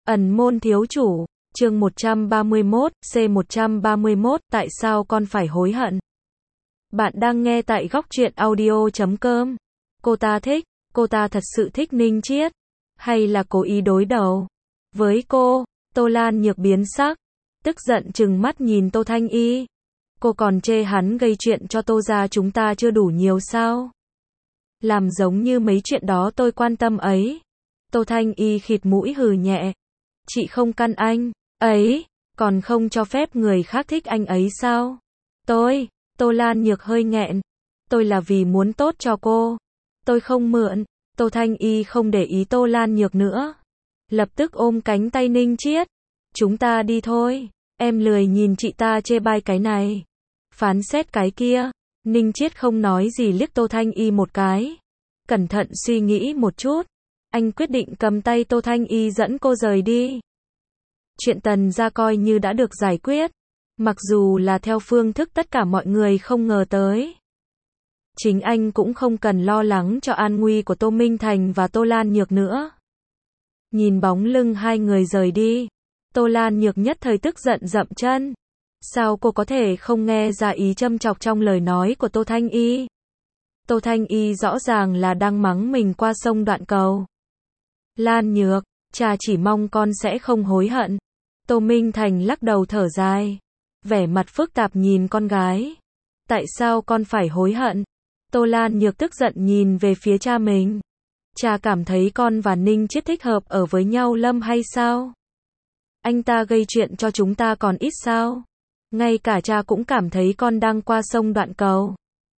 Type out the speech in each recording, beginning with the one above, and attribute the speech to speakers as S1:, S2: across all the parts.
S1: Ẩn môn thiếu chủ, chương 131, C131, tại sao con phải hối hận? Bạn đang nghe tại góc truyện audio.com. Cô ta thật sự thích Ninh Chiết, hay là cố ý đối đầu với cô? Tô Lan Nhược biến sắc, tức giận trừng mắt nhìn Tô Thanh Y. Cô còn chê hắn gây chuyện cho Tô gia chúng ta chưa đủ nhiều sao? Làm giống như mấy chuyện đó tôi quan tâm ấy. Tô Thanh Y khịt mũi hừ nhẹ. Chị không căn anh ấy, còn không cho phép người khác thích anh ấy sao? Tô Lan Nhược hơi nghẹn. Tôi là vì muốn tốt cho cô. Tôi không mượn. Tô Thanh Y không để ý Tô Lan Nhược nữa. Lập tức ôm cánh tay Ninh Chiết. Chúng ta đi thôi. Em lười nhìn chị ta chê bai cái này, phán xét cái kia. Ninh Chiết không nói gì liếc Tô Thanh Y một cái. Cẩn thận suy nghĩ một chút. Anh quyết định cầm tay Tô Thanh Y dẫn cô rời đi. Chuyện Tần gia coi như đã được giải quyết. Mặc dù là theo phương thức tất cả mọi người không ngờ tới. Chính anh cũng không cần lo lắng cho an nguy của Tô Minh Thành và Tô Lan Nhược nữa. Nhìn bóng lưng hai người rời đi, Tô Lan Nhược nhất thời tức giận dậm chân. Sao cô có thể không nghe ra ý châm chọc trong lời nói của Tô Thanh Y? Tô Thanh Y rõ ràng là đang mắng mình qua sông đoạn cầu. Lan Nhược, cha chỉ mong con sẽ không hối hận. Tô Minh Thành lắc đầu thở dài, vẻ mặt phức tạp nhìn con gái. Tại sao con phải hối hận? Tô Lan Nhược tức giận nhìn về phía cha mình. Cha cảm thấy con và Ninh Chiết thích hợp ở với nhau Lâm hay sao? Anh ta gây chuyện cho chúng ta còn ít sao? Ngay cả cha cũng cảm thấy con đang qua sông đoạn cầu.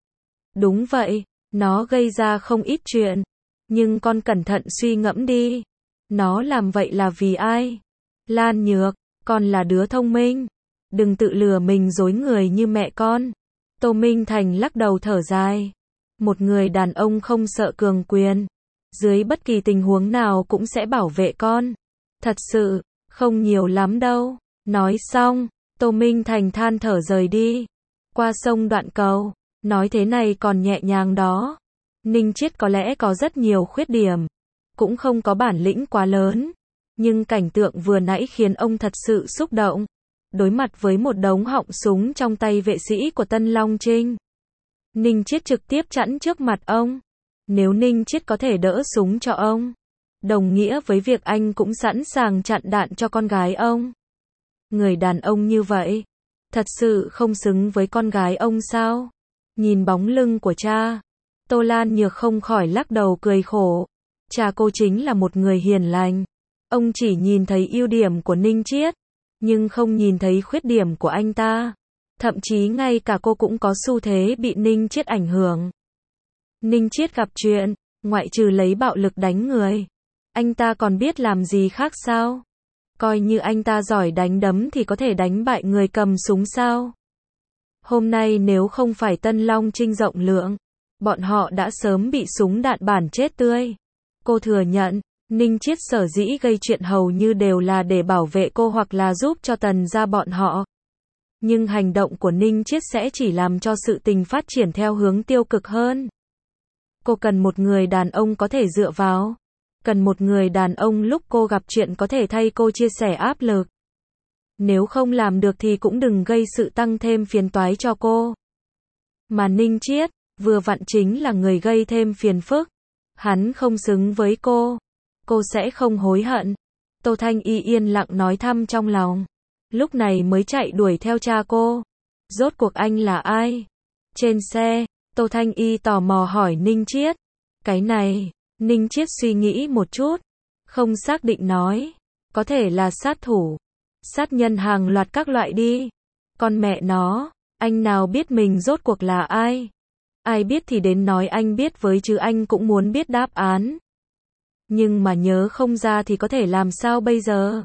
S1: Đúng vậy, nó gây ra không ít chuyện. Nhưng con cẩn thận suy ngẫm đi. Nó làm vậy là vì ai? Lan Nhược, con là đứa thông minh. Đừng tự lừa mình dối người như mẹ con. Tô Minh Thành lắc đầu thở dài. Một người đàn ông không sợ cường quyền. Dưới bất kỳ tình huống nào cũng sẽ bảo vệ con. Thật sự, không nhiều lắm đâu. Nói xong, Tô Minh Thành than thở rời đi. Qua sông đoạn cầu. Nói thế này còn nhẹ nhàng đó. Ninh Chiết có lẽ có rất nhiều khuyết điểm. Cũng không có bản lĩnh quá lớn. Nhưng cảnh tượng vừa nãy khiến ông thật sự xúc động. Đối mặt với một đống họng súng trong tay vệ sĩ của Tân Long Trinh. Ninh Chiết trực tiếp chắn trước mặt ông. Nếu Ninh Chiết có thể đỡ súng cho ông, đồng nghĩa với việc anh cũng sẵn sàng chặn đạn cho con gái ông. Người đàn ông như vậy, thật sự không xứng với con gái ông sao? Nhìn bóng lưng của cha, Tô Lan Nhược không khỏi lắc đầu cười khổ. Cha cô chính là một người hiền lành. Ông chỉ nhìn thấy ưu điểm của Ninh Chiết, nhưng không nhìn thấy khuyết điểm của anh ta. Thậm chí ngay cả cô cũng có xu thế bị Ninh Chiết ảnh hưởng. Ninh Chiết gặp chuyện, ngoại trừ lấy bạo lực đánh người, anh ta còn biết làm gì khác sao? Coi như anh ta giỏi đánh đấm thì có thể đánh bại người cầm súng sao? Hôm nay nếu không phải Tân Long Trinh rộng lượng, bọn họ đã sớm bị súng đạn bắn chết tươi. Cô thừa nhận, Ninh Chiết sở dĩ gây chuyện hầu như đều là để bảo vệ cô hoặc là giúp cho Tần gia bọn họ. Nhưng hành động của Ninh Chiết sẽ chỉ làm cho sự tình phát triển theo hướng tiêu cực hơn. Cô cần một người đàn ông có thể dựa vào. Cần một người đàn ông lúc cô gặp chuyện có thể thay cô chia sẻ áp lực. Nếu không làm được thì cũng đừng gây sự tăng thêm phiền toái cho cô. Mà Ninh Chiết, vừa vặn chính là người gây thêm phiền phức. Hắn không xứng với cô. Cô sẽ không hối hận. Tô Thanh Y yên lặng nói thầm trong lòng. Lúc này mới chạy đuổi theo cha cô. Rốt cuộc anh là ai? Trên xe, Tô Thanh Y tò mò hỏi Ninh Chiết. Cái này, Ninh Chiết suy nghĩ một chút. Không xác định nói. Có thể là sát thủ. Sát nhân hàng loạt các loại đi. Con mẹ nó, anh nào biết mình rốt cuộc là ai? Ai biết thì đến nói anh biết với chứ anh cũng muốn biết đáp án. Nhưng mà nhớ không ra thì có thể làm sao bây giờ?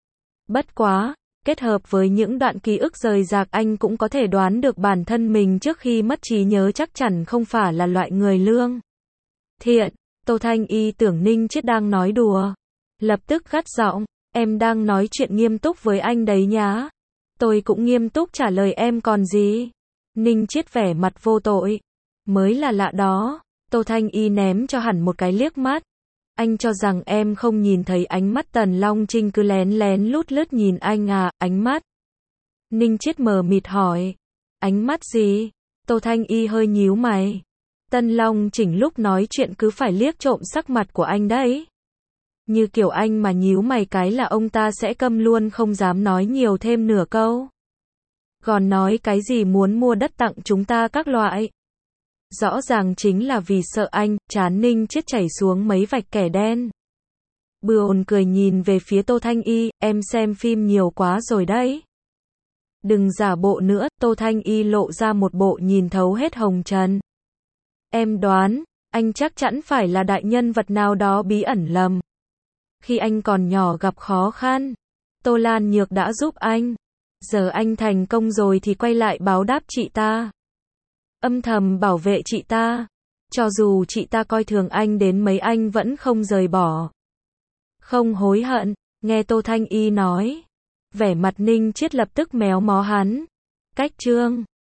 S1: Bất quá, kết hợp với những đoạn ký ức rời rạc anh cũng có thể đoán được bản thân mình trước khi mất trí nhớ chắc chắn không phải là loại người lương thiện. Tô Thanh Y tưởng Ninh Chiết đang nói đùa. Lập tức gắt giọng, em đang nói chuyện nghiêm túc với anh đấy nhá. Tôi cũng nghiêm túc trả lời em còn gì. Ninh Chiết vẻ mặt vô tội. Mới là lạ đó. Tô Thanh Y ném cho hẳn một cái liếc mắt. Anh cho rằng em không nhìn thấy ánh mắt Tần Long Trinh cứ lén lén lút lút nhìn anh à, ánh mắt. Ninh Chiết mờ mịt hỏi. Ánh mắt gì? Tô Thanh Y hơi nhíu mày. Tân Long Chỉnh lúc nói chuyện cứ phải liếc trộm sắc mặt của anh đấy. Như kiểu anh mà nhíu mày cái là ông ta sẽ câm luôn không dám nói nhiều thêm nửa câu. Còn nói cái gì muốn mua đất tặng chúng ta các loại. Rõ ràng chính là vì sợ anh, trán Ninh Chiết chảy xuống mấy vạch kẻ đen. Bươn cười nhìn về phía Tô Thanh Y, em xem phim nhiều quá rồi đấy. Đừng giả bộ nữa, Tô Thanh Y lộ ra một bộ nhìn thấu hết hồng trần. Em đoán, anh chắc chắn phải là đại nhân vật nào đó bí ẩn lầm. Khi anh còn nhỏ gặp khó khăn, Tô Lan Nhược đã giúp anh. Giờ anh thành công rồi thì quay lại báo đáp chị ta. Âm thầm bảo vệ chị ta. Cho dù chị ta coi thường anh đến mấy anh vẫn không rời bỏ. Không hối hận, nghe Tô Thanh Y nói. Vẻ mặt Ninh Chiết lập tức méo mó hắn. Cách chương